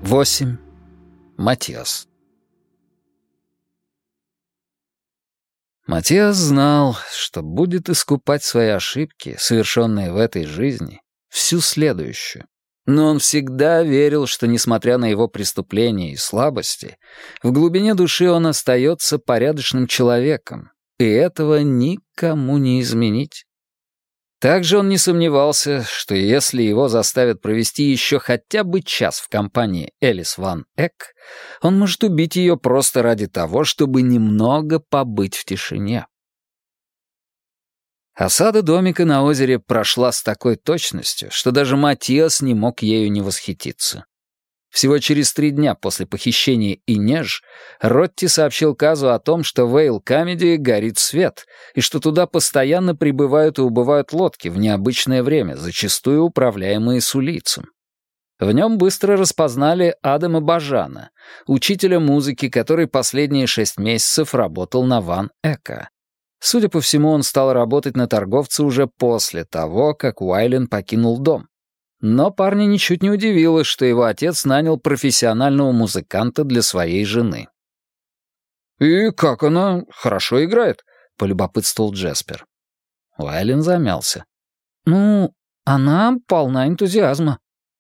8. Матиас. Матиас знал, что будет искупать свои ошибки, совершенные в этой жизни, всю следующую. Но он всегда верил, что, несмотря на его преступления и слабости, в глубине души он остается порядочным человеком, и этого никому не изменить. Также он не сомневался, что если его заставят провести еще хотя бы час в компании Элис Ван Эк, он может убить ее просто ради того, чтобы немного побыть в тишине. Осада домика на озере прошла с такой точностью, что даже Матиас не мог ею не восхититься. Всего через 3 дня после похищения Инеж Ротти сообщил Казу о том, что в Эйл-Камеди горит свет, и что туда постоянно прибывают и убывают лодки в необычное время, зачастую управляемые с улицем. В нем быстро распознали Адама Бажана, учителя музыки, который последние 6 месяцев работал на Ван Эка. Судя по всему, он стал работать на торговца уже после того, как Уайлен покинул дом. Но парня ничуть не удивило, что его отец нанял профессионального музыканта для своей жены. «И как она хорошо играет?» — полюбопытствовал Джеспер. Уайлен замялся. «Ну, она полна энтузиазма».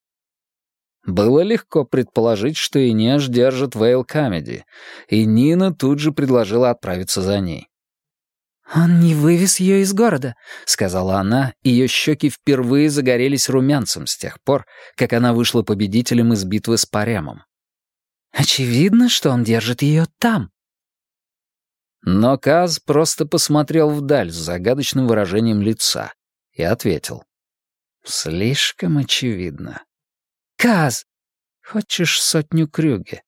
Было легко предположить, что Инеж держит в Эйл-Камеди, и Нина тут же предложила отправиться за ней. «Он не вывез ее из города», — сказала она, и ее щеки впервые загорелись румянцем с тех пор, как она вышла победителем из битвы с Паремом. «Очевидно, что он держит ее там». Но Каз просто посмотрел вдаль с загадочным выражением лица и ответил. «Слишком очевидно. «Каз, хочешь 100 крюге?»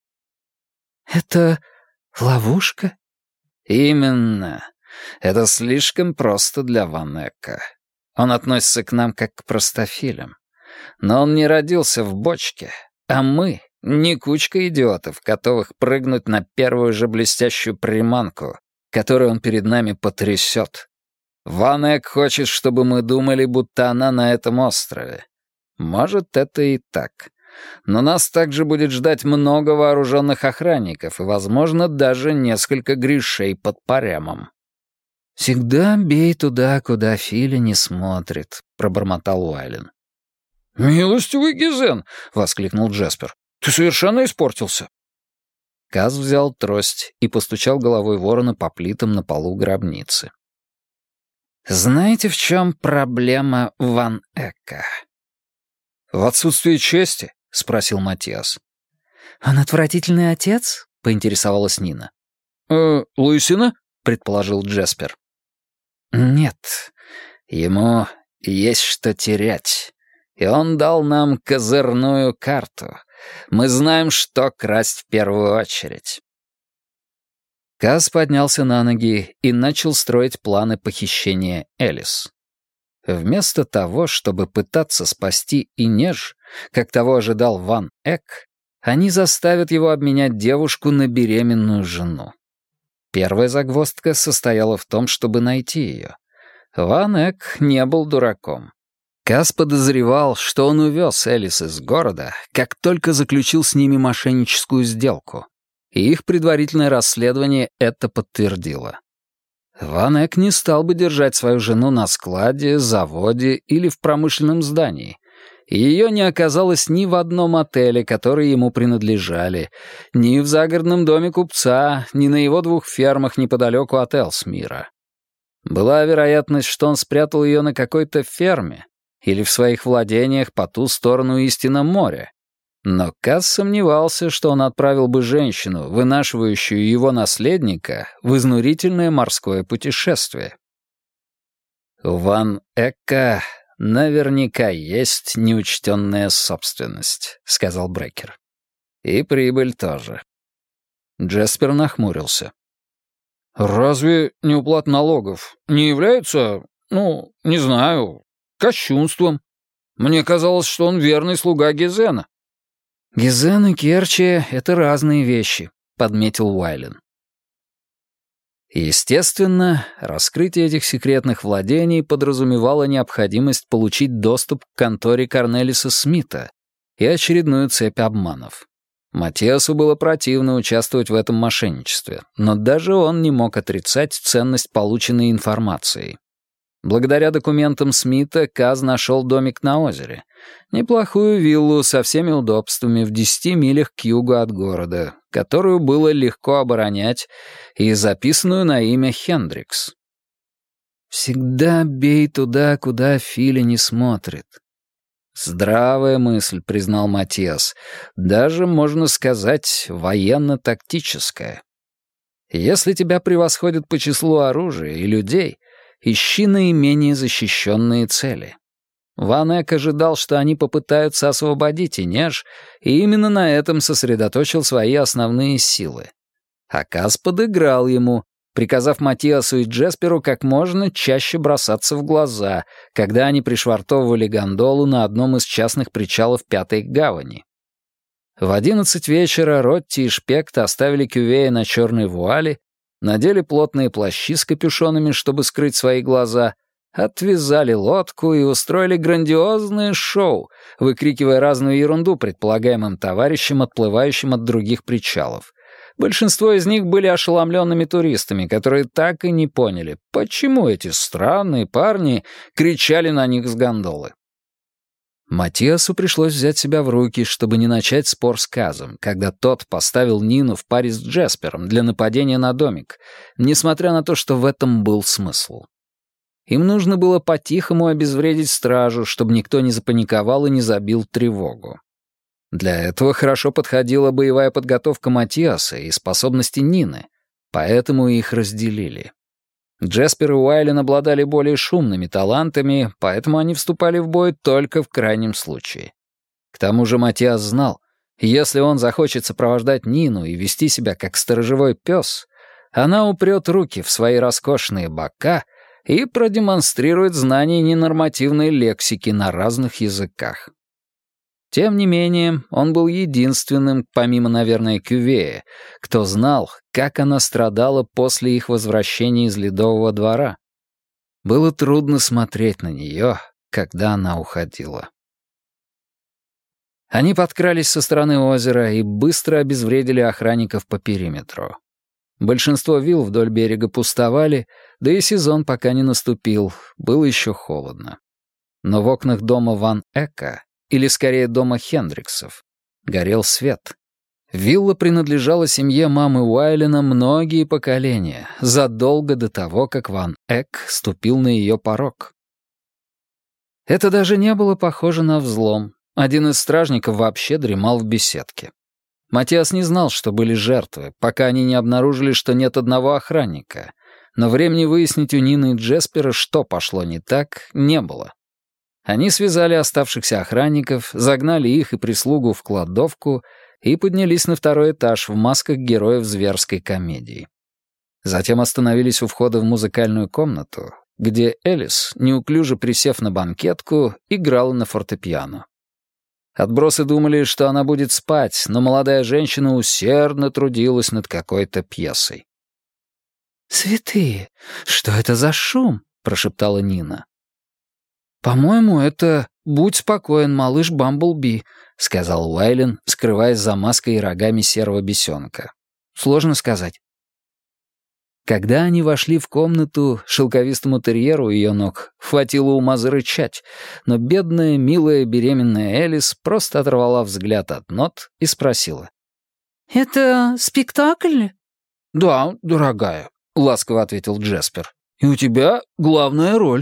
это ловушка?» «Именно. Это слишком просто для Ван Эка. Он относится к нам как к простофилям. Но он не родился в бочке, а мы — не кучка идиотов, готовых прыгнуть на первую же блестящую приманку, которую он перед нами потрясет. Ван Эк хочет, чтобы мы думали, будто она на этом острове. Может, это и так. Но нас также будет ждать много вооруженных охранников и, возможно, даже несколько грешей под Паремом». «Всегда бей туда, куда Филя не смотрит», — пробормотал Уайлен. «Милостивый Гизен!» — воскликнул Джеспер. «Ты совершенно испортился!» Каз взял трость и постучал головой ворона по плитам на полу гробницы. «Знаете, в чем проблема Ван Эка?» «В отсутствии чести?» — спросил Матиас. «Он отвратительный отец?» — поинтересовалась Нина. «Лысина?» — предположил Джеспер. «Нет, ему есть что терять, и он дал нам козырную карту. Мы знаем, что красть в первую очередь». Каз поднялся на ноги и начал строить планы похищения Элис. Вместо того, чтобы пытаться спасти Инеж, как того ожидал Ван Эк, они заставят его обменять девушку на беременную жену. Первая загвоздка состояла в том, чтобы найти ее. Ван Эк не был дураком. Каз подозревал, что он увез Элис из города, как только заключил с ними мошенническую сделку, и их предварительное расследование это подтвердило. Ван Эк не стал бы держать свою жену на складе, заводе или в промышленном здании, и ее не оказалось ни в одном отеле, которые ему принадлежали, ни в загородном доме купца, ни на его 2 фермах неподалеку от Элсмира. Была вероятность, что он спрятал ее на какой-то ферме или в своих владениях по ту сторону истинного моря. Но Каз сомневался, что он отправил бы женщину, вынашивающую его наследника, в изнурительное морское путешествие. У Ван Эка наверняка есть неучтенная собственность», — сказал Брекер. «И прибыль тоже». Джеспер нахмурился. «Разве неуплата налогов не является, не знаю, кощунством? Мне казалось, что он верный слуга Гизена». «Гизен и Керчи — это разные вещи», — подметил Уайлен. Естественно, раскрытие этих секретных владений подразумевало необходимость получить доступ к конторе Корнелиса Смита и очередную цепь обманов. Матиасу было противно участвовать в этом мошенничестве, но даже он не мог отрицать ценность полученной информации. Благодаря документам Смита Каз нашел домик на озере. Неплохую виллу со всеми удобствами в 10 милях к югу от города, которую было легко оборонять, и записанную на имя Хендрикс. «Всегда бей туда, куда Филя не смотрит». «Здравая мысль», — признал Матиас, — «даже, можно сказать, военно-тактическая. Если тебя превосходят по числу оружия и людей, ищи наименее защищенные цели». Ван Эк ожидал, что они попытаются освободить Инеж, и именно на этом сосредоточил свои основные силы. Аказ подыграл ему, приказав Матиасу и Джесперу как можно чаще бросаться в глаза, когда они пришвартовывали гондолу на одном из частных причалов Пятой гавани. В 11 вечера Ротти и Шпект оставили Кювея на черной вуале, надели плотные плащи с капюшонами, чтобы скрыть свои глаза, отвязали лодку и устроили грандиозное шоу, выкрикивая разную ерунду предполагаемым товарищам, отплывающим от других причалов. Большинство из них были ошеломленными туристами, которые так и не поняли, почему эти странные парни кричали на них с гондолы. Матиасу пришлось взять себя в руки, чтобы не начать спор с Казом, когда тот поставил Нину в паре с Джеспером для нападения на домик, несмотря на то, что в этом был смысл. Им нужно было по-тихому обезвредить стражу, чтобы никто не запаниковал и не забил тревогу. Для этого хорошо подходила боевая подготовка Матиаса и способности Нины, поэтому их разделили. Джеспер и Уайлен обладали более шумными талантами, поэтому они вступали в бой только в крайнем случае. К тому же Матиас знал, если он захочет сопровождать Нину и вести себя как сторожевой пес, она упрет руки в свои роскошные бока и продемонстрирует знание ненормативной лексики на разных языках. Тем не менее, он был единственным, помимо, наверное, Кювея, кто знал, как она страдала после их возвращения из Ледового двора. Было трудно смотреть на нее, когда она уходила. Они подкрались со стороны озера и быстро обезвредили охранников по периметру. Большинство вилл вдоль берега пустовали, да и сезон пока не наступил, было еще холодно. Но в окнах дома Ван Эка, или скорее дома Хендриксов, горел свет. Вилла принадлежала семье мамы Уайлена многие поколения, задолго до того, как Ван Эк ступил на ее порог. Это даже не было похоже на взлом. Один из стражников вообще дремал в беседке. Матиас не знал, что были жертвы, пока они не обнаружили, что нет одного охранника. Но времени выяснить у Нины и Джеспера, что пошло не так, не было. Они связали оставшихся охранников, загнали их и прислугу в кладовку и поднялись на второй этаж в масках героев зверской комедии. Затем остановились у входа в музыкальную комнату, где Элис, неуклюже присев на банкетку, играла на фортепиано. Отбросы думали, что она будет спать, но молодая женщина усердно трудилась над какой-то пьесой. «Святые, что это за шум?» — прошептала Нина. «По-моему, это «Будь спокоен, малыш Бамблби», — сказал Уайлен, скрываясь за маской и рогами серого бесенка. «Сложно сказать». Когда они вошли в комнату, шелковистому терьеру у ее ног хватило ума зарычать, но бедная, милая, беременная Элис просто оторвала взгляд от нот и спросила. «Это спектакль?» «Да, дорогая», — ласково ответил Джеспер. «И у тебя главная роль».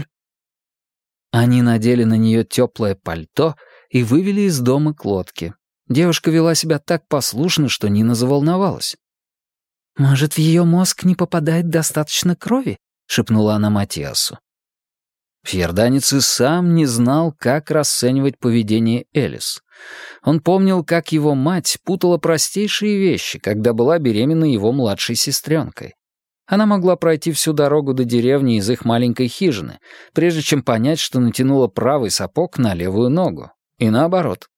Они надели на нее теплое пальто и вывели из дома к лодке. Девушка вела себя так послушно, что Нина заволновалась. «Может, в ее мозг не попадает достаточно крови?» — шепнула она Матиасу. Фьерданец и сам не знал, как расценивать поведение Элис. Он помнил, как его мать путала простейшие вещи, когда была беременна его младшей сестренкой. Она могла пройти всю дорогу до деревни из их маленькой хижины, прежде чем понять, что натянула правый сапог на левую ногу. И наоборот.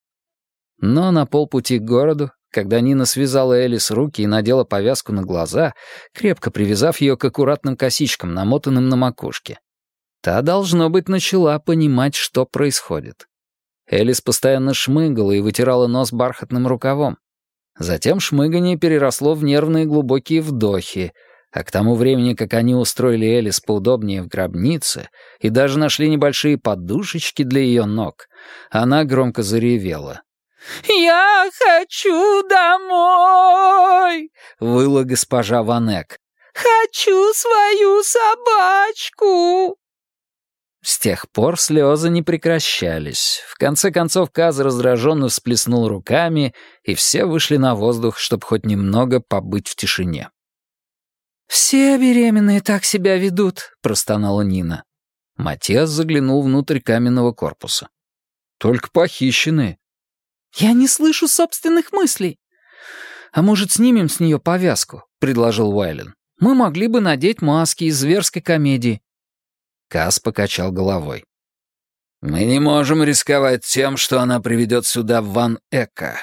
Но на полпути к городу, когда Нина связала Элис руки и надела повязку на глаза, крепко привязав ее к аккуратным косичкам, намотанным на макушке, та, должно быть, начала понимать, что происходит. Элис постоянно шмыгала и вытирала нос бархатным рукавом. Затем шмыганье переросло в нервные глубокие вдохи, а к тому времени, как они устроили Элис поудобнее в гробнице и даже нашли небольшие подушечки для ее ног, она громко заревела. «Я хочу домой!» — выла госпожа Ванек. «Хочу свою собачку!» С тех пор слезы не прекращались. В конце концов Каз раздраженно всплеснул руками, и все вышли на воздух, чтобы хоть немного побыть в тишине. «Все беременные так себя ведут», — простонала Нина. Матиас заглянул внутрь каменного корпуса. «Только похищенные». «Я не слышу собственных мыслей». «А может, снимем с нее повязку?» — предложил Уайлен. «Мы могли бы надеть маски из зверской комедии». Каз покачал головой. «Мы не можем рисковать тем, что она приведет сюда Ван Эка».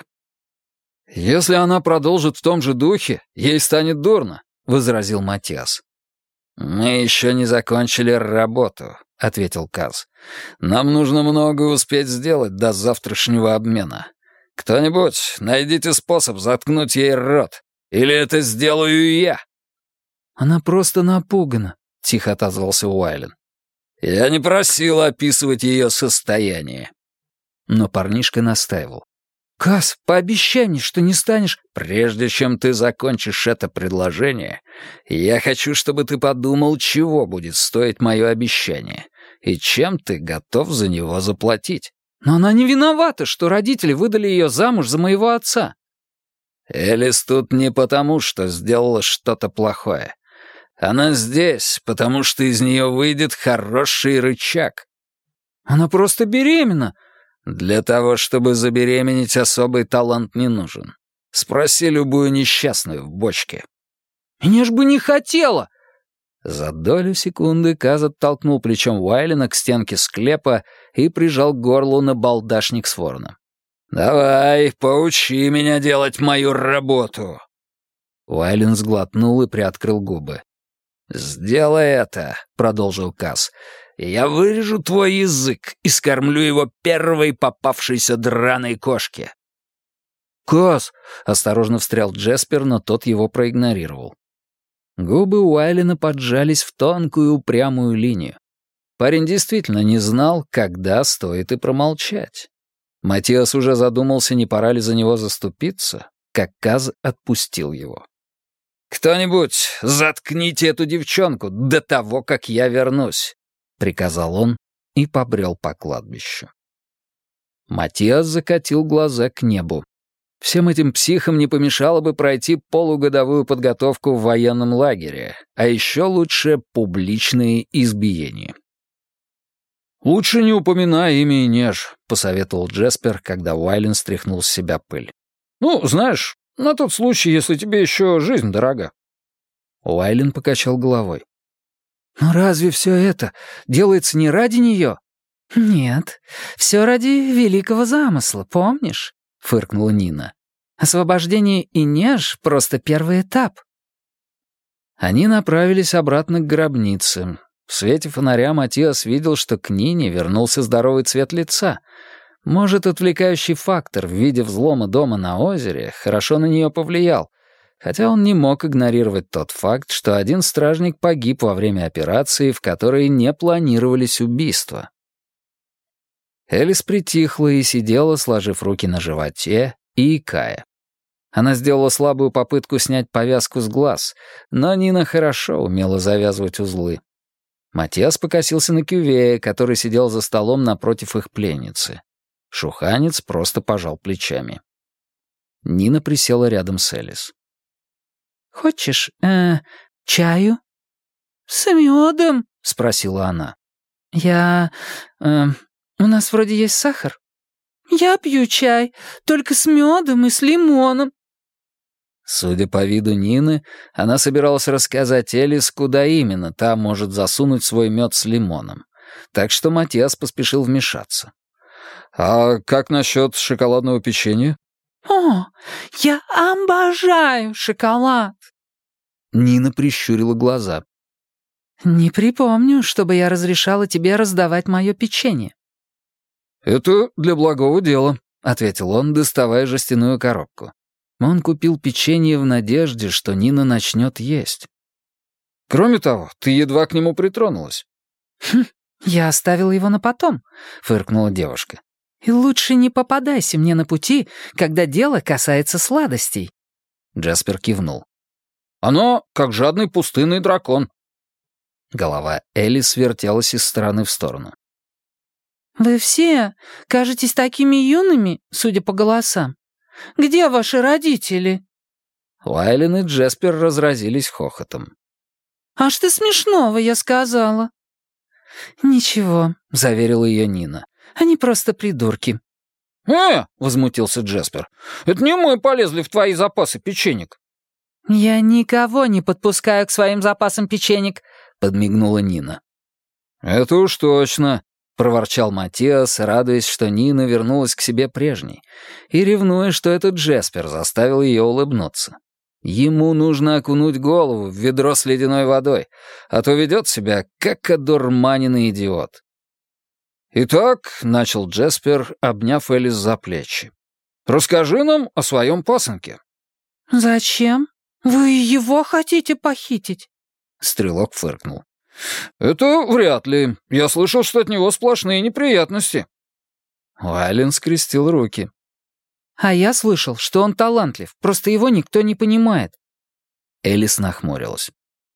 «Если она продолжит в том же духе, ей станет дурно», — возразил Матиас. «Мы еще не закончили работу», — ответил Каз. «Нам нужно многое успеть сделать до завтрашнего обмена. Кто-нибудь, найдите способ заткнуть ей рот, или это сделаю я». «Она просто напугана», — тихо отозвался Уайлен. «Я не просил описывать ее состояние». Но парнишка настаивал. «Каз, пообещай мне, что не станешь...» «Прежде чем ты закончишь это предложение, я хочу, чтобы ты подумал, чего будет стоить мое обещание, и чем ты готов за него заплатить». «Но она не виновата, что родители выдали ее замуж за моего отца». «Элис тут не потому, что сделала что-то плохое. Она здесь, потому что из нее выйдет хороший рычаг». «Она просто беременна». «Для того, чтобы забеременеть, особый талант не нужен. Спроси любую несчастную в бочке». «Мне ж бы не хотела!» За долю секунды Каз оттолкнул плечом Уайлена к стенке склепа и прижал к горлу набалдашник с вороном. «Давай, поучи меня делать мою работу!» Уайлен сглотнул и приоткрыл губы. «Сделай это», — продолжил Каз. «Я вырежу твой язык и скормлю его первой попавшейся драной кошке». «Каз!» — осторожно встрял Джеспер, но тот его проигнорировал. Губы Уайлена поджались в тонкую упрямую линию. Парень действительно не знал, когда стоит и промолчать. Матиас уже задумался, не пора ли за него заступиться, как Каз отпустил его. «Кто-нибудь, заткните эту девчонку до того, как я вернусь», — приказал он и побрел по кладбищу. Матиас закатил глаза к небу. Всем этим психам не помешало бы пройти полугодовую подготовку в военном лагере, а еще лучше публичные избиения. «Лучше не упоминай имя Инеж», — посоветовал Джеспер, когда Уайлен стряхнул с себя пыль. «Ну, знаешь, на тот случай, если тебе еще жизнь дорога». Уайлен покачал головой. «Но разве все это делается не ради нее?» «Нет, все ради великого замысла, помнишь?» — фыркнула Нина. «Освобождение Инеж — просто первый этап». Они направились обратно к гробнице. В свете фонаря Матиас видел, что к Нине вернулся здоровый цвет лица. Может, отвлекающий фактор в виде взлома дома на озере хорошо на нее повлиял, хотя он не мог игнорировать тот факт, что один стражник погиб во время операции, в которой не планировались убийства. Элис притихла и сидела, сложив руки на животе и икая. Она сделала слабую попытку снять повязку с глаз, но Нина хорошо умела завязывать узлы. Матиас покосился на Кювея, который сидел за столом напротив их пленницы. Шуханец просто пожал плечами. Нина присела рядом с Элис. «Хочешь, чаю?» «С медом?» — спросила она. У нас вроде есть сахар». «Я пью чай, только с медом и с лимоном». Судя по виду Нины, она собиралась рассказать Элис, куда именно та может засунуть свой мед с лимоном. Так что Матиас поспешил вмешаться. «А как насчет шоколадного печенья?» «О, я обожаю шоколад!» Нина прищурила глаза. «Не припомню, чтобы я разрешала тебе раздавать мое печенье». «Это для благого дела», — ответил он, доставая жестяную коробку. Он купил печенье в надежде, что Нина начнет есть. Кроме того, ты едва к нему притронулась. «Я оставила его на потом», — фыркнула девушка. «И лучше не попадайся мне на пути, когда дело касается сладостей». Джаспер кивнул. «Оно как жадный пустынный дракон». Голова Элис вертелась из стороны в сторону. «Вы все кажетесь такими юными, судя по голосам. Где ваши родители?» Уайлен и Джаспер разразились хохотом. «А что смешного, я сказала?» «Ничего», — заверила ее Нина. «Они просто придурки». возмутился Джаспер. «Это не мы полезли в твои запасы печенек». «Я никого не подпускаю к своим запасам печенек», — подмигнула Нина. «Это уж точно», — проворчал Матиас, радуясь, что Нина вернулась к себе прежней, и ревнуя, что этот Джаспер заставил ее улыбнуться. Ему нужно окунуть голову в ведро с ледяной водой, а то ведет себя, как одурманенный идиот. «Итак», — начал Джаспер, обняв Элис за плечи, «расскажи нам о своем пасынке». «Зачем? Вы его хотите похитить?» Стрелок фыркнул. «Это вряд ли. Я слышал, что от него сплошные неприятности». Уайлен скрестил руки. «А я слышал, что он талантлив, просто его никто не понимает». Элис нахмурилась.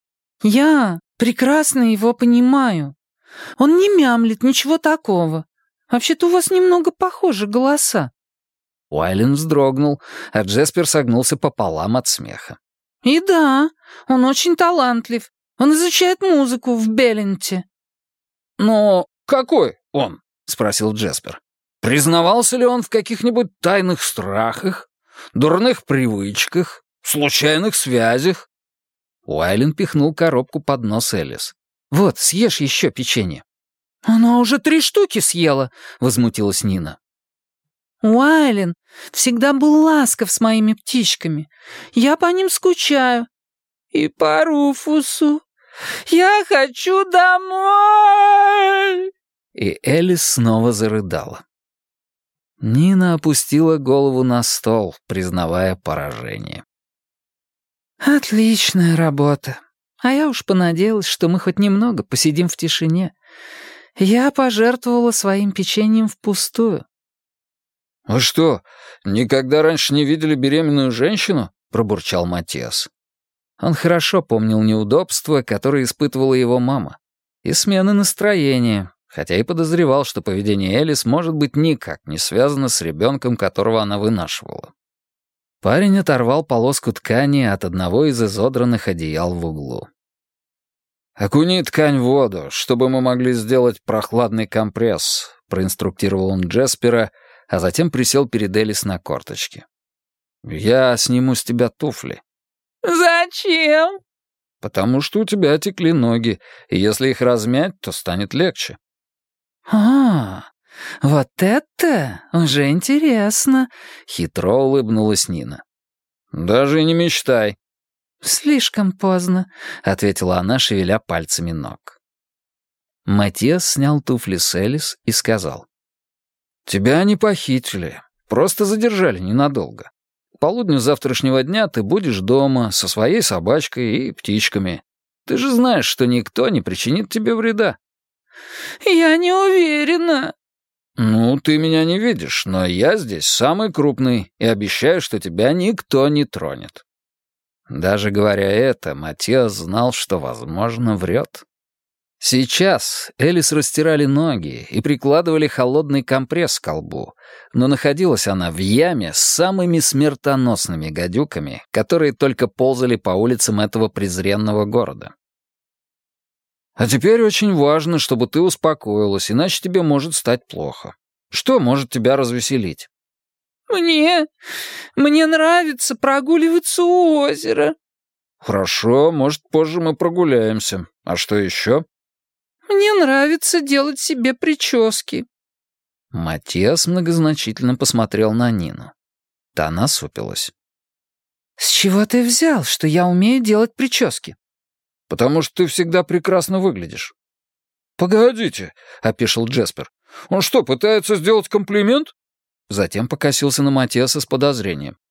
«Я прекрасно его понимаю. Он не мямлит, ничего такого. Вообще-то у вас немного похожи голоса». Уайлен вздрогнул, а Джаспер согнулся пополам от смеха. «И да, он очень талантлив. Он изучает музыку в Белленте». «Но какой он?» — спросил Джаспер. «Признавался ли он в каких-нибудь тайных страхах, дурных привычках, случайных связях?» Уайлен пихнул коробку под нос Элис. «Вот, съешь еще печенье». «Она уже 3 штуки съела», — возмутилась Нина. «Уайлен всегда был ласков с моими птичками. Я по ним скучаю. И по Руфусу. Я хочу домой!» И Элис снова зарыдала. Нина опустила голову на стол, признавая поражение. «Отличная работа. А я уж понадеялась, что мы хоть немного посидим в тишине. Я пожертвовала своим печеньем впустую». «Вы что, никогда раньше не видели беременную женщину?» — пробурчал Матиас. Он хорошо помнил неудобства, которые испытывала его мама, и смены настроения, хотя и подозревал, что поведение Элис может быть никак не связано с ребенком, которого она вынашивала. Парень оторвал полоску ткани от одного из изодранных одеял в углу. «Окуни ткань в воду, чтобы мы могли сделать прохладный компресс», — проинструктировал он Джаспера, а затем присел перед Элис на корточки. «Я сниму с тебя туфли». «Зачем?» «Потому что у тебя отекли ноги, и если их размять, то станет легче». Вот это уже интересно», — хитро улыбнулась Нина. «Даже и не мечтай». «Слишком поздно», — ответила она, шевеля пальцами ног. Матиас снял туфли с Элис и сказал. «Тебя не похитили, просто задержали ненадолго. К полудню завтрашнего дня ты будешь дома со своей собачкой и птичками. Ты же знаешь, что никто не причинит тебе вреда». «Я не уверена». «Ну, ты меня не видишь, но я здесь самый крупный и обещаю, что тебя никто не тронет». Даже говоря это, Матиас знал, что, возможно, врет. Сейчас Элис растирали ноги и прикладывали холодный компресс к колбу, но находилась она в яме с самыми смертоносными гадюками, которые только ползали по улицам этого презренного города. «А теперь очень важно, чтобы ты успокоилась, иначе тебе может стать плохо. Что может тебя развеселить?» Мне нравится прогуливаться у озера». «Хорошо, может, позже мы прогуляемся. А что еще?» «Мне нравится делать себе прически». Матиас многозначительно посмотрел на Нину. Та насупилась. «С чего ты взял, что я умею делать прически?» «Потому что ты всегда прекрасно выглядишь». «Погодите», — опешил Джаспер. «Он что, пытается сделать комплимент?» Затем покосился на Матиаса с подозрением.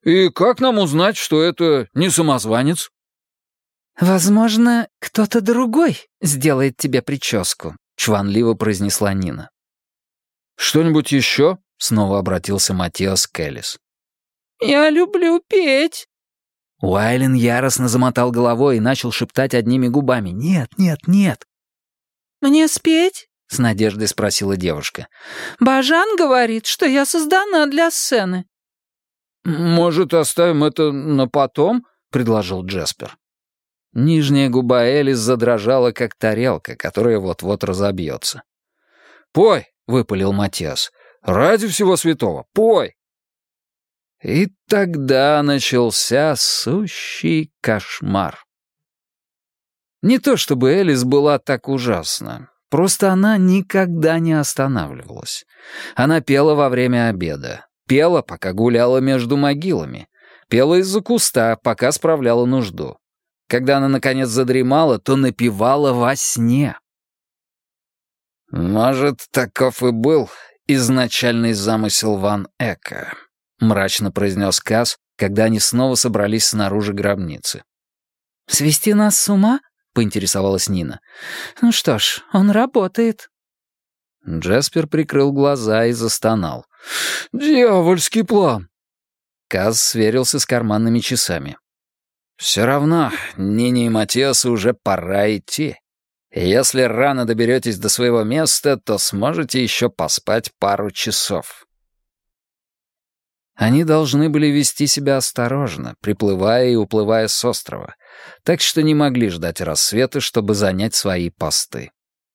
«И как нам узнать, что это не самозванец?» «Возможно, кто-то другой сделает тебе прическу», — чванливо произнесла Нина. «Что-нибудь еще?» — снова обратился Матиас к Элис. «Я люблю петь». Уайлен яростно замотал головой и начал шептать одними губами. «Нет, нет, нет». «Мне спеть?» — с надеждой спросила девушка. «Бажан говорит, что я создана для сцены». «Может, оставим это на потом?» — предложил Джеспер. Нижняя губа Элис задрожала, как тарелка, которая вот-вот разобьется. «Пой!» — выпалил Матиас. «Ради всего святого, пой!» И тогда начался сущий кошмар. Не то чтобы Элис была так ужасна, просто она никогда не останавливалась. Она пела во время обеда, пела, пока гуляла между могилами, пела из-за куста, пока справляла нужду. Когда она, наконец, задремала, то напевала во сне. «Может, таков и был изначальный замысел Ван Эка», — мрачно произнес Каз, когда они снова собрались снаружи гробницы. «Свести нас с ума?» — поинтересовалась Нина. «Ну что ж, он работает». Джеспер прикрыл глаза и застонал. «Дьявольский план!» Каз сверился с карманными часами. «Все равно Нине и Матиасу уже пора идти. Если рано доберетесь до своего места, то сможете еще поспать пару часов». Они должны были вести себя осторожно, приплывая и уплывая с острова, так что не могли ждать рассвета, чтобы занять свои посты.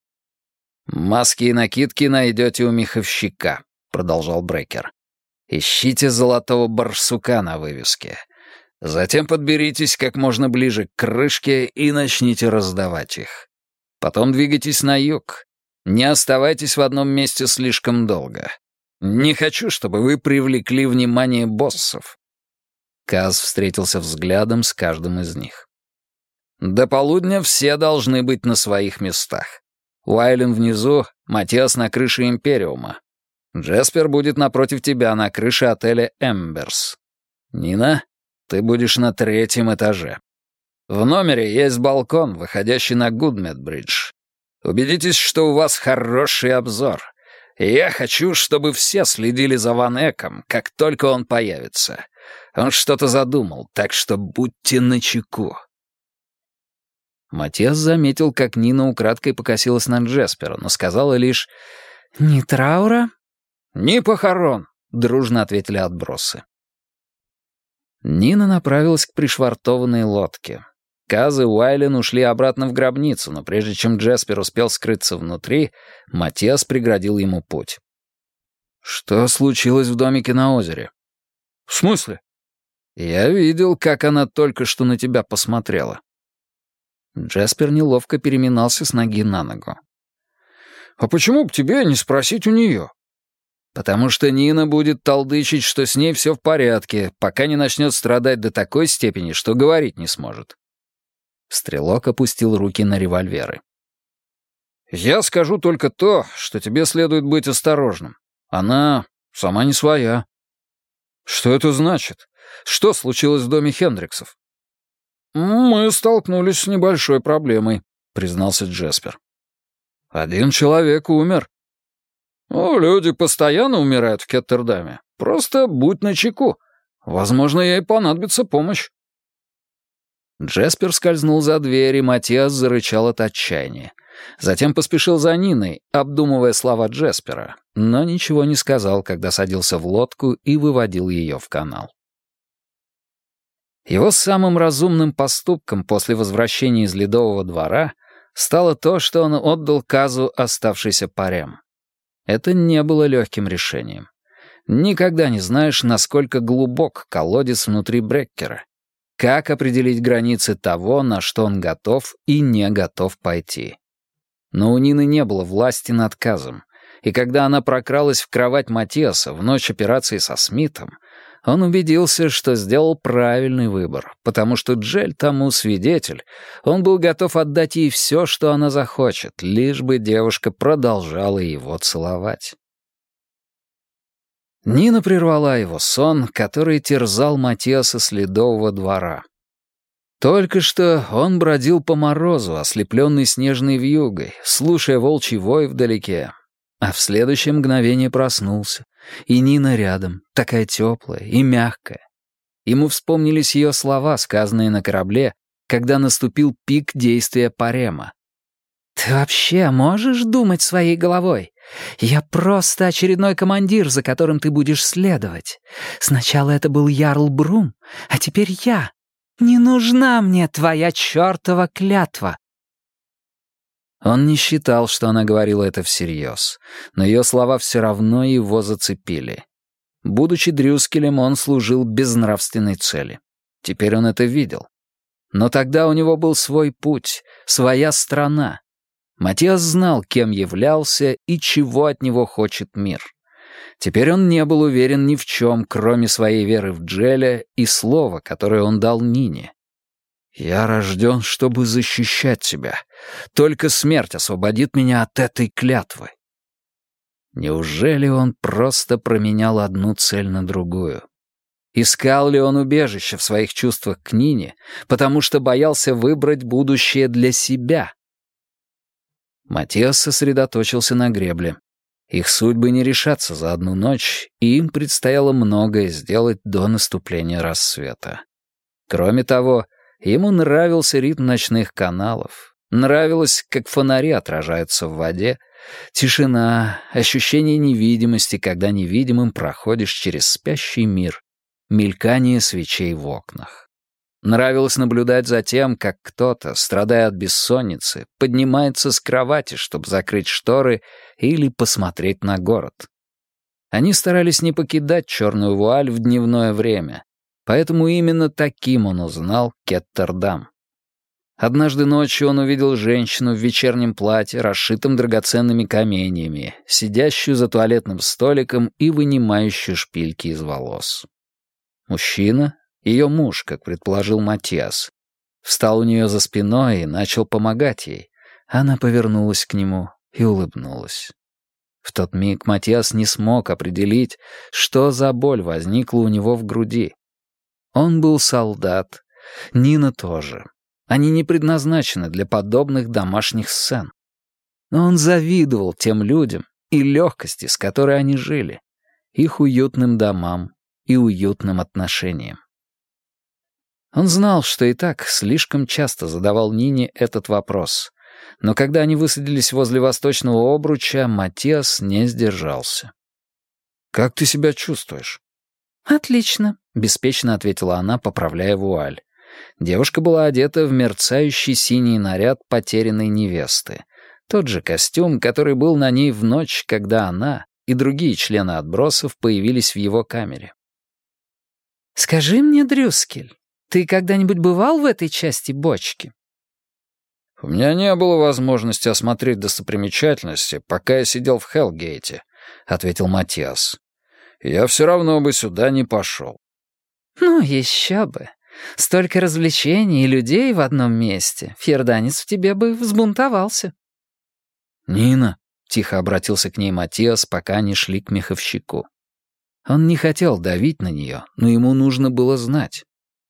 «Маски и накидки найдете у меховщика», — продолжал Брекер. «Ищите золотого барсука на вывеске. Затем подберитесь как можно ближе к крышке и начните раздавать их. Потом двигайтесь на юг. Не оставайтесь в одном месте слишком долго. Не хочу, чтобы вы привлекли внимание боссов». Каз встретился взглядом с каждым из них. «До полудня все должны быть на своих местах. Уайлен внизу, Матиас на крыше Империума. Джеспер будет напротив тебя на крыше отеля «Эмберс». Нина, ты будешь на 3-м этаже. В номере есть балкон, выходящий на Гудмет-бридж. Убедитесь, что у вас хороший обзор. Я хочу, чтобы все следили за Ван Эком, как только он появится. Он что-то задумал, так что будьте начеку». Матиас заметил, как Нина украдкой покосилась на Джеспера, но сказала лишь «Ни траура?» «Ни похорон», — дружно ответили отбросы. Нина направилась к пришвартованной лодке. Каз и Уайлен ушли обратно в гробницу, но прежде чем Джеспер успел скрыться внутри, Матиас преградил ему путь. «Что случилось в домике на озере?» «В смысле?» «Я видел, как она только что на тебя посмотрела». Джеспер неловко переминался с ноги на ногу. «А почему бы тебе не спросить у нее?» «Потому что Нина будет толдычить, что с ней все в порядке, пока не начнет страдать до такой степени, что говорить не сможет». Стрелок опустил руки на револьверы. «Я скажу только то, что тебе следует быть осторожным. Она сама не своя». «Что это значит? Что случилось в доме Хендриксов?» «Мы столкнулись с небольшой проблемой», — признался Джеспер. «Один человек умер». «Ну, люди постоянно умирают в Кеттердаме. Просто будь начеку. Возможно, ей понадобится помощь». Джеспер скользнул за дверь, и Матиас зарычал от отчаяния. Затем поспешил за Ниной, обдумывая слова Джеспера, но ничего не сказал, когда садился в лодку и выводил ее в канал. Его самым разумным поступком после возвращения из Ледового двора стало то, что он отдал Казу оставшийся парем. Это не было легким решением. Никогда не знаешь, насколько глубок колодец внутри Бреккера. Как определить границы того, на что он готов и не готов пойти. Но у Нины не было власти над Казом, и когда она прокралась в кровать Матиаса в ночь операции со Смитом, он убедился, что сделал правильный выбор, потому что Джель тому свидетель, он был готов отдать ей все, что она захочет, лишь бы девушка продолжала его целовать. Нина прервала его сон, который терзал Матиаса с Ледового двора. Только что он бродил по морозу, ослепленный снежной вьюгой, слушая волчий вой вдалеке. А в следующее мгновение проснулся, и Нина рядом, такая теплая и мягкая. Ему вспомнились ее слова, сказанные на корабле, когда наступил пик действия парема. «Ты вообще можешь думать своей головой? Я просто очередной командир, за которым ты будешь следовать. Сначала это был Ярл Брум, а теперь я. Не нужна мне твоя чертова клятва». Он не считал, что она говорила это всерьез, но ее слова все равно его зацепили. Будучи Дрюскелем, он служил безнравственной цели. Теперь он это видел. Но тогда у него был свой путь, своя страна. Матиас знал, кем являлся и чего от него хочет мир. Теперь он не был уверен ни в чем, кроме своей веры в Джеля и слова, которое он дал Нине. «Я рожден, чтобы защищать тебя. Только смерть освободит меня от этой клятвы». Неужели он просто променял одну цель на другую? Искал ли он убежище в своих чувствах к Нине, потому что боялся выбрать будущее для себя? Матиас сосредоточился на гребле. Их судьбы не решатся за одну ночь, и им предстояло многое сделать до наступления рассвета. Кроме того, ему нравился ритм ночных каналов, нравилось, как фонари отражаются в воде, тишина, ощущение невидимости, когда невидимым проходишь через спящий мир, мелькание свечей в окнах. Нравилось наблюдать за тем, как кто-то, страдая от бессонницы, поднимается с кровати, чтобы закрыть шторы или посмотреть на город. Они старались не покидать черную вуаль в дневное время, поэтому именно таким он узнал Кеттердам. Однажды ночью он увидел женщину в вечернем платье, расшитом драгоценными каменьями, сидящую за туалетным столиком и вынимающую шпильки из волос. Мужчина, ее муж, как предположил Матиас, встал у нее за спиной и начал помогать ей. Она повернулась к нему и улыбнулась. В тот миг Матиас не смог определить, что за боль возникла у него в груди. Он был солдат, Нина тоже. Они не предназначены для подобных домашних сцен. Но он завидовал тем людям и легкости, с которой они жили, их уютным домам и уютным отношениям. Он знал, что и так слишком часто задавал Нине этот вопрос, но когда они высадились возле восточного обруча, Матиас не сдержался. «Как ты себя чувствуешь?» «Отлично», — беспечно ответила она, поправляя вуаль. Девушка была одета в мерцающий синий наряд потерянной невесты. Тот же костюм, который был на ней в ночь, когда она и другие члены отбросов появились в его камере. «Скажи мне, Дрюскель, ты когда-нибудь бывал в этой части бочки?» «У меня не было возможности осмотреть достопримечательности, пока я сидел в Хеллгейте», — ответил Матиас. «Я все равно бы сюда не пошел». «Ну, еще бы. Столько развлечений и людей в одном месте. Фьерданец в тебе бы взбунтовался». «Нина», — тихо обратился к ней Матиас, пока они шли к меховщику. Он не хотел давить на нее, но ему нужно было знать.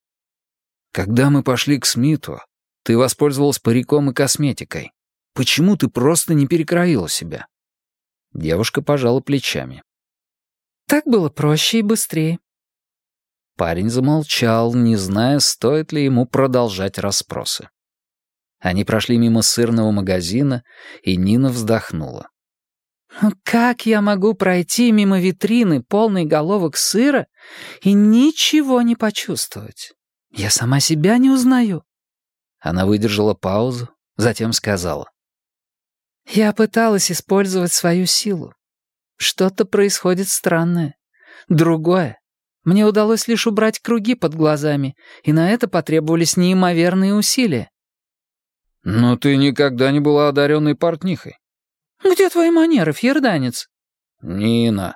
«Когда мы пошли к Смиту, ты воспользовалась париком и косметикой. Почему ты просто не перекроила себя?» Девушка пожала плечами. «Так было проще и быстрее». Парень замолчал, не зная, стоит ли ему продолжать расспросы. Они прошли мимо сырного магазина, и Нина вздохнула. «Как я могу пройти мимо витрины, полной головок сыра, и ничего не почувствовать? Я сама себя не узнаю». Она выдержала паузу, затем сказала. «Я пыталась использовать свою силу. Что-то происходит странное, другое. Мне удалось лишь убрать круги под глазами, и на это потребовались неимоверные усилия». «Но ты никогда не была одаренной портнихой». «Где твои манеры, фьерданец?» «Нина».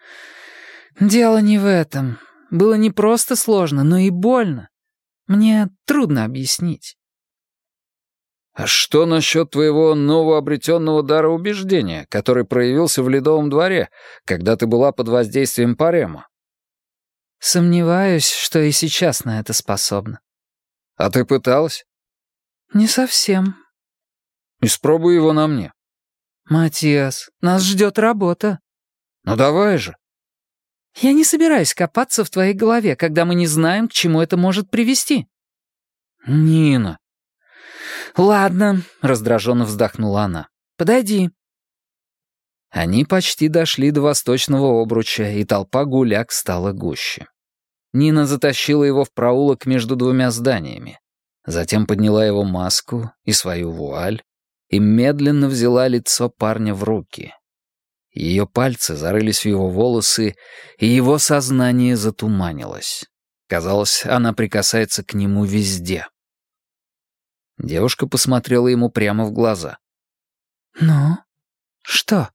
«Дело не в этом. Было не просто сложно, но и больно. Мне трудно объяснить». «А что насчет твоего новообретенного дара убеждения, который проявился в Ледовом дворе, когда ты была под воздействием Парема?» Сомневаюсь, что и сейчас на это способна. «А ты пыталась?» Не совсем. «Испробуй его на мне». Матиас, нас ждет работа. «Ну давай же». Я не собираюсь копаться в твоей голове, когда мы не знаем, к чему это может привести. «Нина». «Ладно», — раздраженно вздохнула она. «Подойди». Они почти дошли до восточного обруча, и толпа гуляк стала гуще. Нина затащила его в проулок между двумя зданиями. Затем подняла его маску и свою вуаль и медленно взяла лицо парня в руки. Ее пальцы зарылись в его волосы, и его сознание затуманилось. Казалось, она прикасается к нему везде. Девушка посмотрела ему прямо в глаза. «Ну, что?»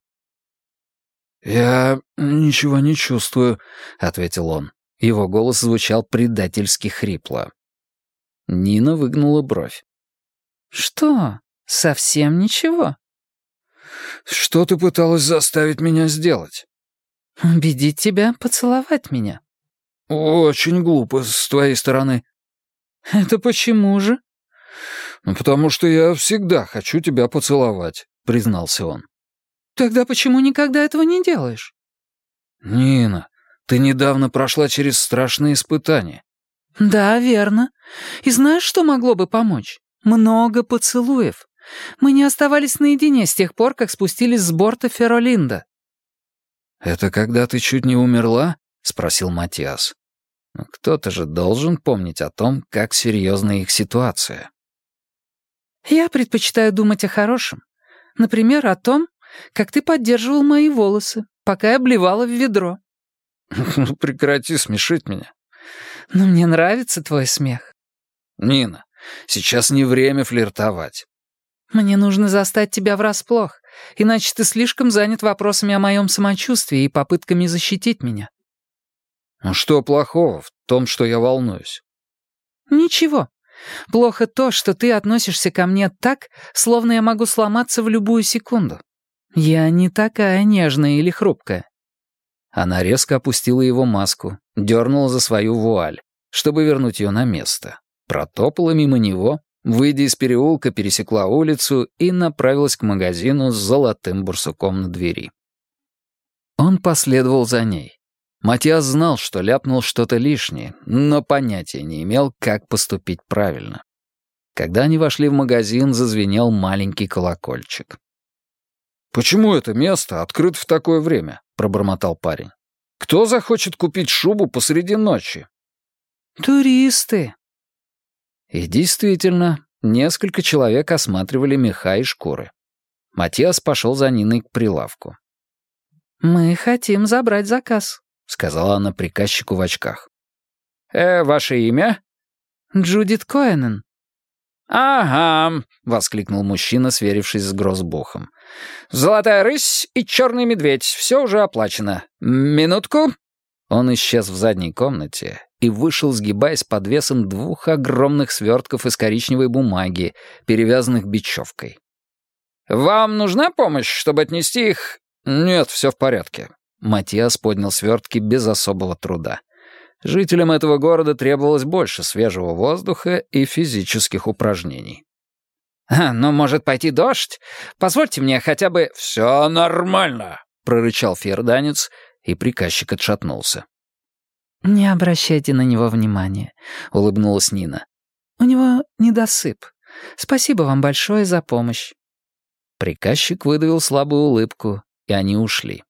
«Я ничего не чувствую», — ответил он. Его голос звучал предательски хрипло. Нина выгнула бровь. «Что? Совсем ничего?» «Что ты пыталась заставить меня сделать?» «Убедить тебя поцеловать меня». «Очень глупо с твоей стороны». «Это почему же?» «Ну, потому что я всегда хочу тебя поцеловать», — признался он. «Тогда почему никогда этого не делаешь?» «Нина, ты недавно прошла через страшные испытания». «Да, верно. И знаешь, что могло бы помочь? Много поцелуев. Мы не оставались наедине с тех пор, как спустились с борта Феролинда». «Это когда ты чуть не умерла?» — спросил Матиас. «Но кто-то же должен помнить о том, как серьезна их ситуация». «Я предпочитаю думать о хорошем. Например, о том, как ты поддерживал мои волосы, пока я блевала в ведро». «Прекрати смешить меня». «Но мне нравится твой смех». «Нина, сейчас не время флиртовать». «Мне нужно застать тебя врасплох, иначе ты слишком занят вопросами о моем самочувствии и попытками защитить меня». «Ну что плохого в том, что я волнуюсь?» «Ничего. Плохо то, что ты относишься ко мне так, словно я могу сломаться в любую секунду. Я не такая нежная или хрупкая». Она резко опустила его маску, дернула за свою вуаль, чтобы вернуть ее на место, протопала мимо него, выйдя из переулка, пересекла улицу и направилась к магазину с золотым барсуком на двери. Он последовал за ней. Матиас знал, что ляпнул что-то лишнее, но понятия не имел, как поступить правильно. Когда они вошли в магазин, зазвенел маленький колокольчик. «Почему это место открыто в такое время?» — пробормотал парень. «Кто захочет купить шубу посреди ночи?» «Туристы». И действительно, несколько человек осматривали меха и шкуры. Матиас пошел за Ниной к прилавку. «Мы хотим забрать заказ», — сказала она приказчику в очках. Ваше имя?» «Джудит Коэнен». «Ага», — воскликнул мужчина, сверившись с гроссбухом. «Золотая рысь и черный медведь. Все уже оплачено. Минутку». Он исчез в задней комнате и вышел, сгибаясь под весом 2 огромных свертков из коричневой бумаги, перевязанных бечевкой. «Вам нужна помощь, чтобы отнести их?» «Нет, все в порядке». Матиас поднял свертки без особого труда. Жителям этого города требовалось больше свежего воздуха и физических упражнений. «Но может пойти дождь? Позвольте мне хотя бы...» «Все нормально», — прорычал фьерданец, и приказчик отшатнулся. «Не обращайте на него внимания», — улыбнулась Нина. «У него недосып. Спасибо вам большое за помощь». Приказчик выдавил слабую улыбку, и они ушли.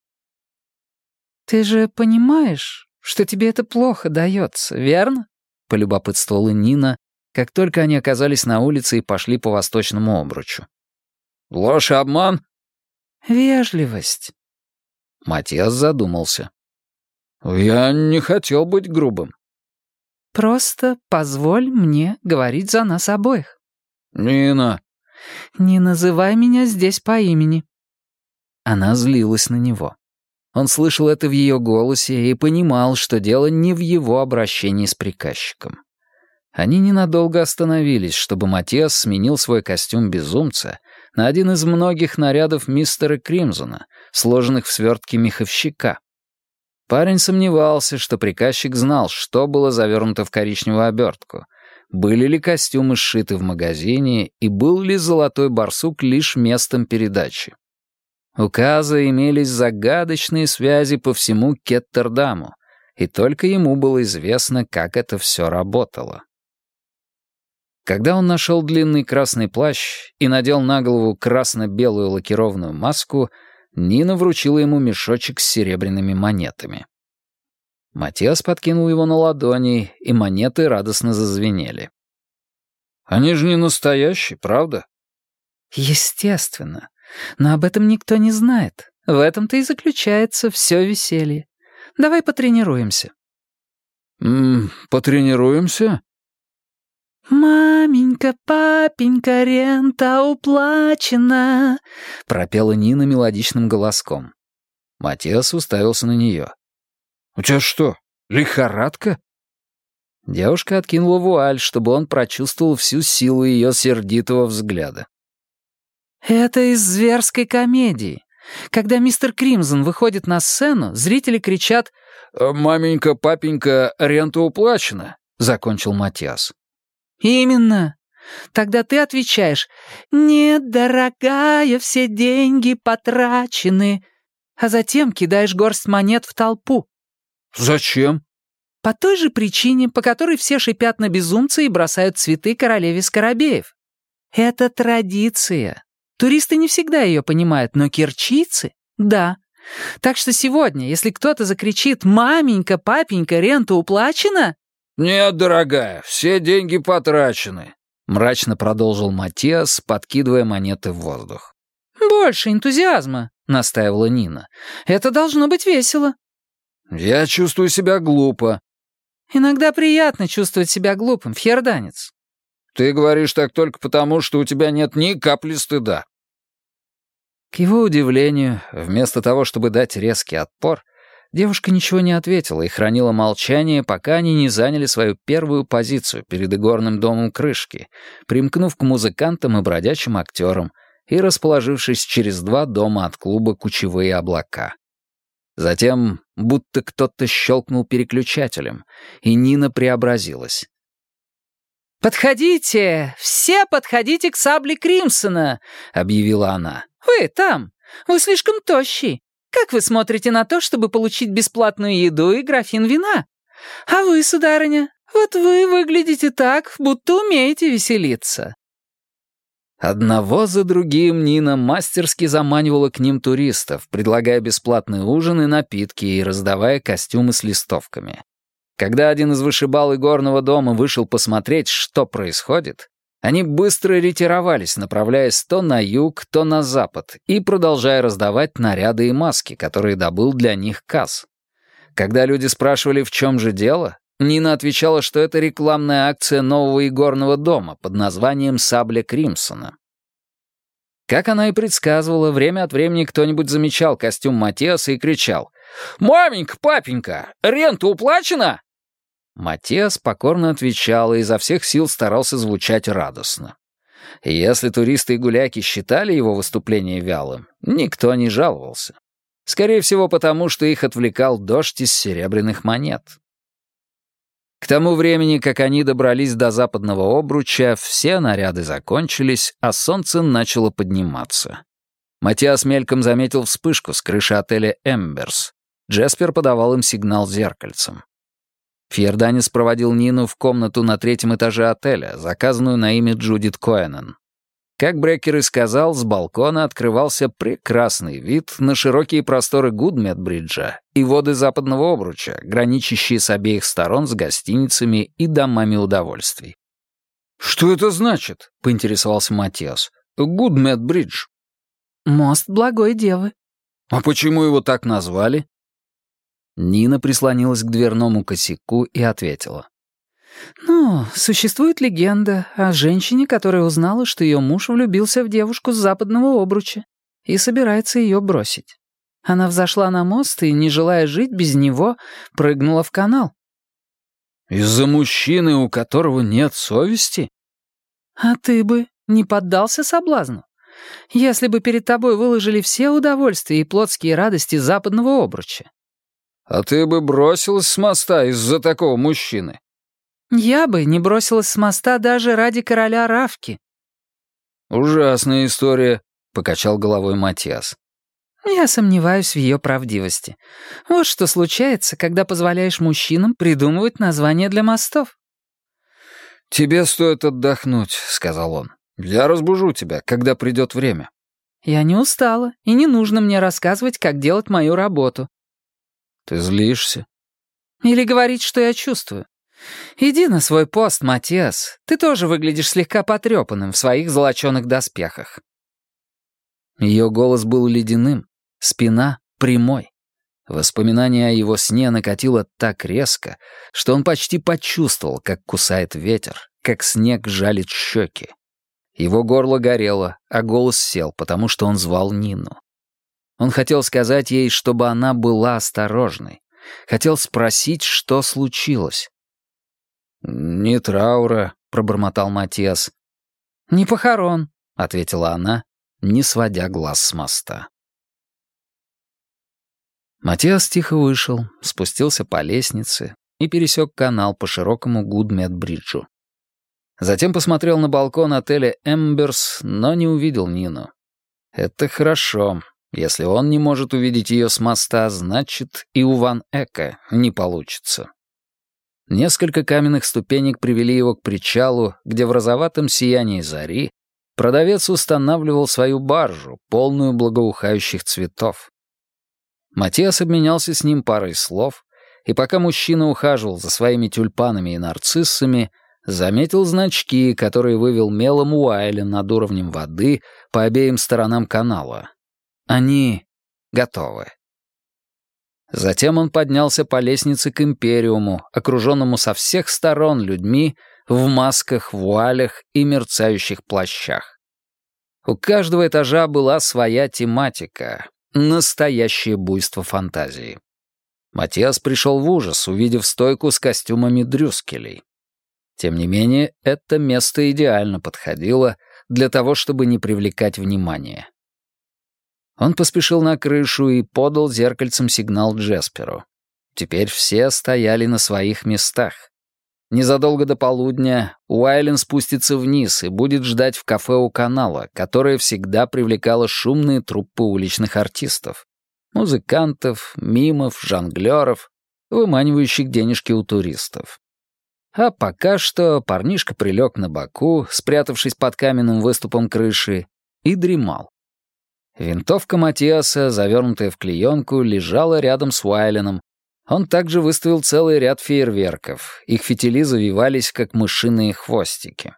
«Ты же понимаешь, что тебе это плохо дается, верно?» — полюбопытствовала Нина, как только они оказались на улице и пошли по восточному обручу. «Ложь и обман?» «Вежливость». Матиас задумался. «Я не хотел быть грубым». «Просто позволь мне говорить за нас обоих». «Нина». «Не называй меня здесь по имени». Она злилась на него. Он слышал это в ее голосе и понимал, что дело не в его обращении с приказчиком. Они ненадолго остановились, чтобы Матиас сменил свой костюм безумца на один из многих нарядов мистера Кримзона, сложенных в свертке меховщика. Парень сомневался, что приказчик знал, что было завернуто в коричневую обертку, были ли костюмы сшиты в магазине и был ли золотой барсук лишь местом передачи. У Каза имелись загадочные связи по всему Кеттердаму, и только ему было известно, как это все работало. Когда он нашел длинный красный плащ и надел на голову красно-белую лакированную маску, Нина вручила ему мешочек с серебряными монетами. Матиас подкинул его на ладони, и монеты радостно зазвенели. «Они же не настоящие, правда?» «Естественно. Но об этом никто не знает. В этом-то и заключается все веселье. Давай потренируемся». «Потренируемся?» «Маменька, папенька, рента уплачена», — пропела Нина мелодичным голоском. Матиас уставился на нее. «У тебя что, лихорадка?» Девушка откинула вуаль, чтобы он прочувствовал всю силу ее сердитого взгляда. «Это из зверской комедии. Когда мистер Кримзон выходит на сцену, зрители кричат «Маменька, папенька, рента уплачена», — закончил Матиас. «Именно. Тогда ты отвечаешь: «Нет, дорогая, все деньги потрачены», а затем кидаешь горсть монет в толпу». «Зачем?» «По той же причине, по которой все шипят на безумца и бросают цветы королеве Скоробеев. Это традиция. Туристы не всегда ее понимают, но кирчийцы — да. Так что сегодня, если кто-то закричит «Маменька, папенька, рента уплачена», «Нет, дорогая, все деньги потрачены», — мрачно продолжил Матиас, подкидывая монеты в воздух. «Больше энтузиазма», — настаивала Нина. «Это должно быть весело». «Я чувствую себя глупо». «Иногда приятно чувствовать себя глупым, фьерданец». «Ты говоришь так только потому, что у тебя нет ни капли стыда». К его удивлению, вместо того, чтобы дать резкий отпор, девушка ничего не ответила и хранила молчание, пока они не заняли свою первую позицию перед игорным домом крышки, примкнув к музыкантам и бродячим актерам и расположившись через 2 дома от клуба «Кучевые облака». Затем будто кто-то щелкнул переключателем, и Нина преобразилась. «Подходите! Все подходите к сабле Кримсона!» — объявила она. «Вы там! Вы слишком тощий! Как вы смотрите на то, чтобы получить бесплатную еду и графин вина? А вы, сударыня, вот вы выглядите так, будто умеете веселиться». Одного за другим Нина мастерски заманивала к ним туристов, предлагая бесплатный ужин и напитки и раздавая костюмы с листовками. Когда один из вышибал игорного дома вышел посмотреть, что происходит, они быстро ретировались, направляясь то на юг, то на запад, и продолжая раздавать наряды и маски, которые добыл для них Каз. Когда люди спрашивали, в чем же дело, Нина отвечала, что это рекламная акция нового игорного дома под названием «Сабля Кримсона». Как она и предсказывала, время от времени кто-нибудь замечал костюм Матиаса и кричал: «Маменька, папенька, рента уплачена?» Матиас покорно отвечал и изо всех сил старался звучать радостно. И если туристы и гуляки считали его выступление вялым, никто не жаловался. Скорее всего, потому что их отвлекал дождь из серебряных монет. К тому времени, как они добрались до западного обруча, все наряды закончились, а солнце начало подниматься. Матиас мельком заметил вспышку с крыши отеля «Эмберс». Джеспер подавал им сигнал зеркальцем. Фьерданец проводил Нину в комнату на 3-м этаже отеля, заказанную на имя Джудит Коэнен. Как Брекер и сказал, с балкона открывался прекрасный вид на широкие просторы Гудмедбриджа и воды западного обруча, граничащие с обеих сторон с гостиницами и домами удовольствий. «Что это значит?» — поинтересовался Матиас. «Гудмедбридж». «Мост Благой Девы». «А почему его так назвали?» Нина прислонилась к дверному косяку и ответила. «Ну, существует легенда о женщине, которая узнала, что ее муж влюбился в девушку с западного обруча и собирается ее бросить. Она взошла на мост и, не желая жить без него, прыгнула в канал». Из-за мужчины, у которого нет совести? А ты бы не поддался соблазну? Если бы перед тобой выложили все удовольствия и плотские радости западного обруча. А ты бы бросилась с моста из-за такого мужчины? Я бы не бросилась с моста даже ради короля Равки. Ужасная история, покачал головой Матиас. Я сомневаюсь в ее правдивости. Вот что случается, когда позволяешь мужчинам придумывать названия для мостов. «Тебе стоит отдохнуть», — сказал он. «Я разбужу тебя, когда придет время». Я не устала, и не нужно мне рассказывать, как делать мою работу. «Ты злишься?» Или говорить, что я чувствую. Иди на свой пост, Матиас. Ты тоже выглядишь слегка потрепанным в своих золоченых доспехах». Ее голос был ледяным, спина прямой. Воспоминание о его сне накатило так резко, что он почти почувствовал, как кусает ветер, как снег жалит щеки. Его горло горело, а голос сел, потому что он звал Нину. Он хотел сказать ей, чтобы она была осторожной. Хотел спросить, что случилось. «Не траура», — пробормотал Матиас. «Не похорон», — ответила она, не сводя глаз с моста. Матиас тихо вышел, спустился по лестнице и пересек канал по широкому Гудмет-бриджу. Затем посмотрел на балкон отеля «Эмберс», но не увидел Нину. Это хорошо. Если он не может увидеть ее с моста, значит, и у Ван Эка не получится. Несколько каменных ступенек привели его к причалу, где в розоватом сиянии зари продавец устанавливал свою баржу, полную благоухающих цветов. Матиас обменялся с ним парой слов, и пока мужчина ухаживал за своими тюльпанами и нарциссами, заметил значки, которые вывел мелом Уайлен над уровнем воды по обеим сторонам канала. Они готовы. Затем он поднялся по лестнице к Империуму, окруженному со всех сторон людьми в масках, вуалях и мерцающих плащах. У каждого этажа была своя тематика. Настоящее буйство фантазии. Матиас пришел в ужас, увидев стойку с костюмами дрюскелей. Тем не менее, это место идеально подходило для того, чтобы не привлекать внимания. Он поспешил на крышу и подал зеркальцем сигнал Джесперу. Теперь все стояли на своих местах. Незадолго до полудня Уайлен спустится вниз и будет ждать в кафе у канала, которое всегда привлекало шумные труппы уличных артистов. Музыкантов, мимов, жонглеров, выманивающих денежки у туристов. А пока что парнишка прилег на боку, спрятавшись под каменным выступом крыши, и дремал. Винтовка Матиаса, завернутая в клеенку, лежала рядом с Уайленом. Он также выставил целый ряд фейерверков. Их фитили завивались, как мышиные хвостики.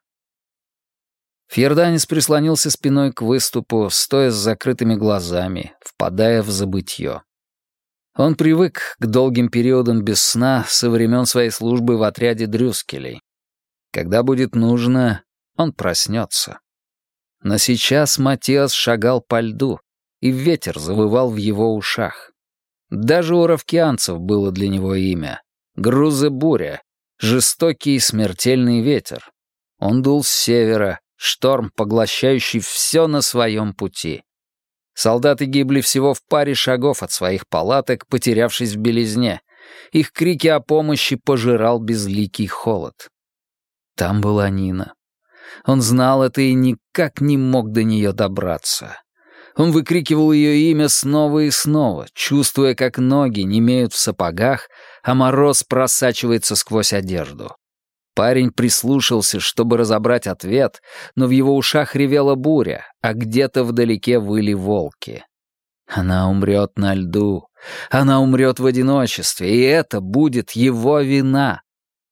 Фьерданец прислонился спиной к выступу, стоя с закрытыми глазами, впадая в забытье. Он привык к долгим периодам без сна со времен своей службы в отряде дрюскелей. Когда будет нужно, он проснется. Но сейчас Матиас шагал по льду, и ветер завывал в его ушах. Даже у равкианцев было для него имя — Грузебуря, жестокий и смертельный ветер. Он дул с севера, шторм, поглощающий все на своем пути. Солдаты гибли всего в паре шагов от своих палаток, потерявшись в белизне. Их крики о помощи пожирал безликий холод. Там была Нина. Он знал это и никак не мог до нее добраться. Он выкрикивал ее имя снова и снова, чувствуя, как ноги немеют в сапогах, а мороз просачивается сквозь одежду. Парень прислушался, чтобы разобрать ответ, но в его ушах ревела буря, а где-то вдалеке выли волки. Она умрет на льду, она умрет в одиночестве, и это будет его вина.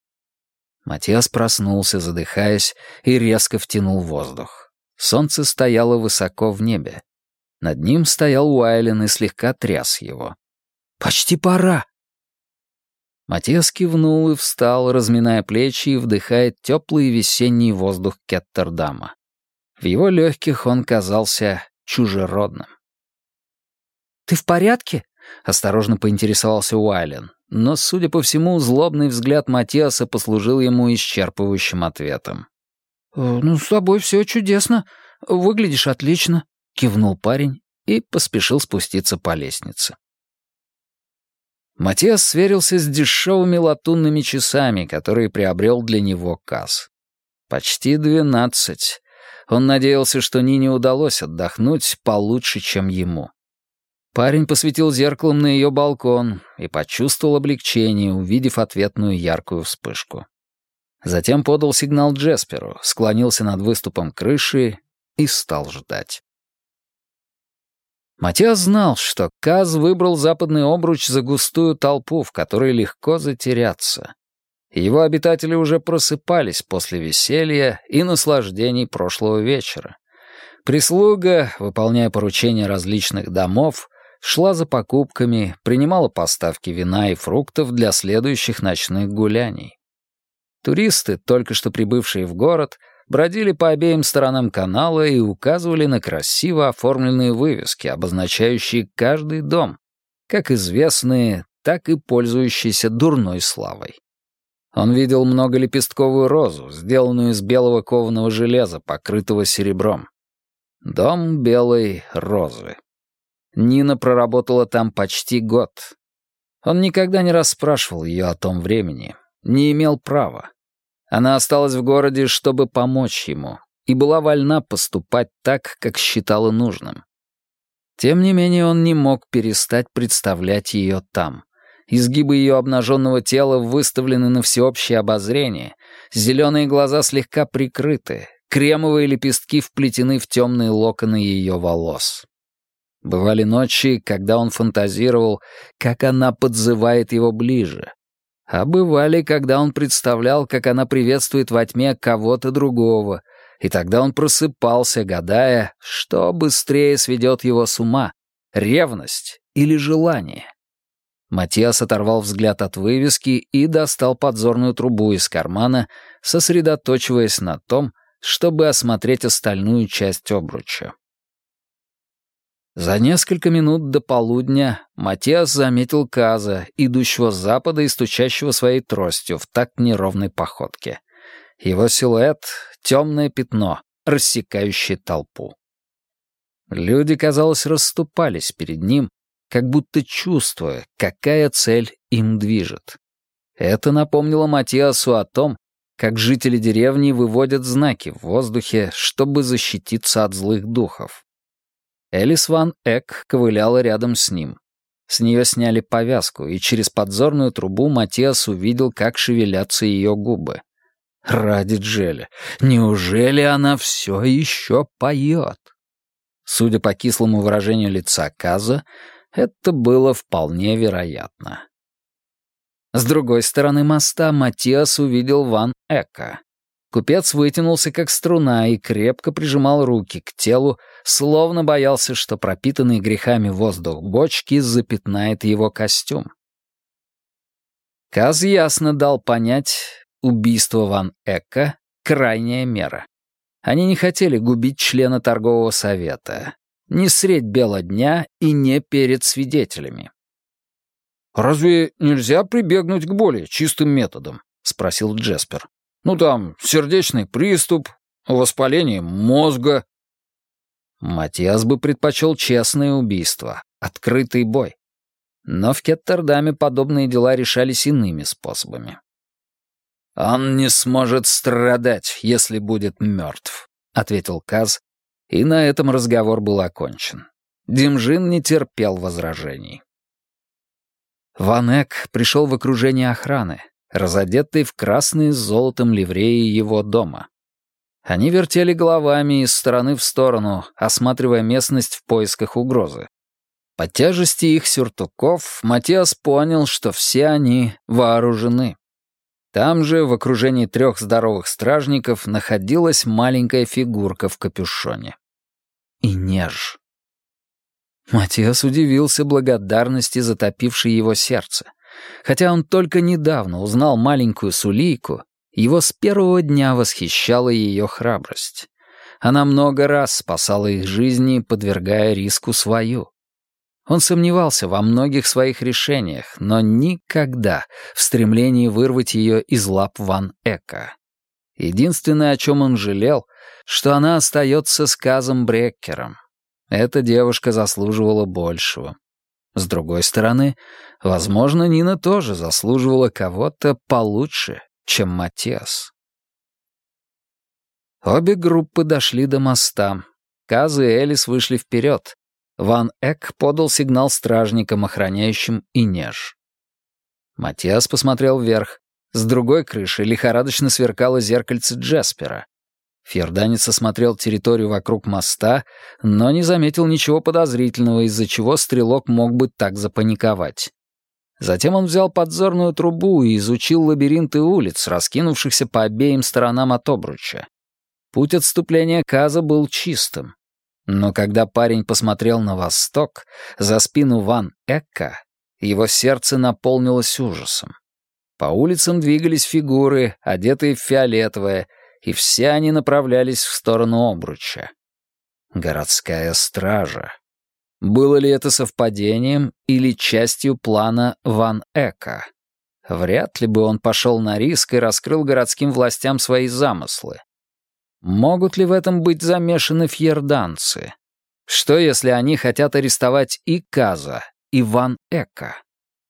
Матиас проснулся, задыхаясь, и резко втянул воздух. Солнце стояло высоко в небе. Над ним стоял Уайлен и слегка тряс его. «Почти пора!» Матиас кивнул и встал, разминая плечи и вдыхая теплый весенний воздух Кеттердама. В его легких он казался чужеродным. «Ты в порядке?» — осторожно поинтересовался Уайлен. но, судя по всему, злобный взгляд Матиаса послужил ему исчерпывающим ответом. «Ну, с тобой все чудесно. Выглядишь отлично», — кивнул парень и поспешил спуститься по лестнице. Матиас сверился с дешевыми латунными часами, которые приобрел для него Каз. Почти 12. Он надеялся, что Нине удалось отдохнуть получше, чем ему. Парень посветил зеркалом на ее балкон и почувствовал облегчение, увидев ответную яркую вспышку. Затем подал сигнал Джесперу, склонился над выступом крыши и стал ждать. Матиас знал, что Каз выбрал западный обруч за густую толпу, в которой легко затеряться. Его обитатели уже просыпались после веселья и наслаждений прошлого вечера. Прислуга, выполняя поручения различных домов, шла за покупками, принимала поставки вина и фруктов для следующих ночных гуляний. Туристы, только что прибывшие в город, бродили по обеим сторонам канала и указывали на красиво оформленные вывески, обозначающие каждый дом, как известные, так и пользующиеся дурной славой. Он видел многолепестковую розу, сделанную из белого кованого железа, покрытого серебром. Дом белой розы. Нина проработала там почти год. Он никогда не расспрашивал ее о том времени, не имел права. Она осталась в городе, чтобы помочь ему, и была вольна поступать так, как считала нужным. Тем не менее, он не мог перестать представлять ее там. Изгибы ее обнаженного тела выставлены на всеобщее обозрение, зеленые глаза слегка прикрыты, кремовые лепестки вплетены в темные локоны ее волос. Бывали ночи, когда он фантазировал, как она подзывает его ближе. А бывали, когда он представлял, как она приветствует во тьме кого-то другого, и тогда он просыпался, гадая, что быстрее сведет его с ума — ревность или желание. Матиас оторвал взгляд от вывески и достал подзорную трубу из кармана, сосредоточиваясь на том, чтобы осмотреть остальную часть обруча. За несколько минут до полудня Матиас заметил Каза, идущего с запада и стучащего своей тростью в такт неровной походке. Его силуэт — темное пятно, рассекающее толпу. Люди, казалось, расступались перед ним, как будто чувствуя, какая цель им движет. Это напомнило Матиасу о том, как жители деревни выводят знаки в воздухе, чтобы защититься от злых духов. Элис Ван Эк ковыляла рядом с ним. С нее сняли повязку, и через подзорную трубу Матиас увидел, как шевелятся ее губы. Ради Джеля, неужели она все еще поет? Судя по кислому выражению лица Каза, это было вполне вероятно. С другой стороны моста Матиас увидел Ван Эка. Купец вытянулся как струна и крепко прижимал руки к телу, словно боялся, что пропитанный грехами воздух бочки запятнает его костюм. Каз ясно дал понять, убийство Ван Эка — крайняя мера. Они не хотели губить члена торгового совета. Не средь бела дня и не перед свидетелями. «Разве нельзя прибегнуть к более чистым методам?» — спросил Джеспер. «Ну там, сердечный приступ, воспаление мозга». Матиас бы предпочел честное убийство, открытый бой. Но в Кеттердаме подобные дела решались иными способами. «Он не сможет страдать, если будет мертв», — ответил Каз, и на этом разговор был окончен. Димжин не терпел возражений. Ван Эк пришел в окружение охраны, разодетый в красные с золотом ливреи его дома. Они вертели головами из стороны в сторону, осматривая местность в поисках угрозы. По тяжести их сюртуков Матиас понял, что все они вооружены. Там же, в окружении 3 здоровых стражников, находилась маленькая фигурка в капюшоне. И неж. Матиас удивился благодарности, затопившей его сердце. Хотя он только недавно узнал маленькую Сулейку, его с первого дня восхищала ее храбрость. Она много раз спасала их жизни, подвергая риску свою. Он сомневался во многих своих решениях, но никогда в стремлении вырвать ее из лап Ван Эка. Единственное, о чем он жалел, что она остается с Казом Бреккером. Эта девушка заслуживала большего. С другой стороны, возможно, Нина тоже заслуживала кого-то получше, чем Матиас. Обе группы дошли до моста. Каз и Элис вышли вперед. Ван Эк подал сигнал стражникам, охраняющим Инеж. Матиас посмотрел вверх. С другой крыши лихорадочно сверкало зеркальце Джеспера. Фьерданец осмотрел территорию вокруг моста, но не заметил ничего подозрительного, из-за чего стрелок мог бы так запаниковать. Затем он взял подзорную трубу и изучил лабиринты улиц, раскинувшихся по обеим сторонам от обруча. Путь отступления Каза был чистым. Но когда парень посмотрел на восток, за спину Ван Эка, его сердце наполнилось ужасом. По улицам двигались фигуры, одетые в фиолетовое, и все они направлялись в сторону обруча. Городская стража. Было ли это совпадением или частью плана Ван Эка? Вряд ли бы он пошел на риск и раскрыл городским властям свои замыслы. Могут ли в этом быть замешаны фьерданцы? Что, если они хотят арестовать и Каза, и Ван Эка?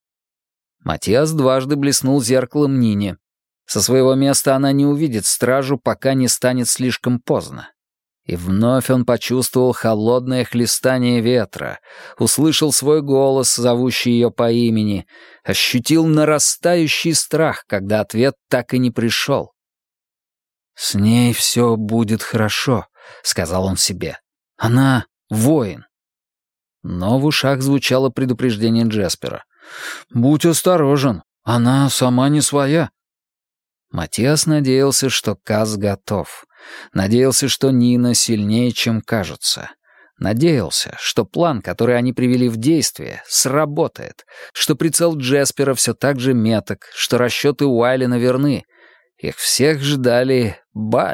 Матиас дважды блеснул зеркалом Нине. Со своего места она не увидит стражу, пока не станет слишком поздно. И вновь он почувствовал холодное хлестание ветра, услышал свой голос, зовущий ее по имени, ощутил нарастающий страх, когда ответ так и не пришел. «С ней все будет хорошо», — сказал он себе. «Она воин». Но в ушах звучало предупреждение Джеспера. «Будь осторожен, она сама не своя». Матиас надеялся, что Каз готов. Надеялся, что Нина сильнее, чем кажется. Надеялся, что план, который они привели в действие, сработает, что прицел Джеспера все так же меток, что расчеты Уайлена верны. Их всех ждали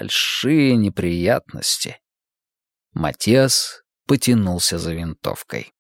большие неприятности. Матиас потянулся за винтовкой.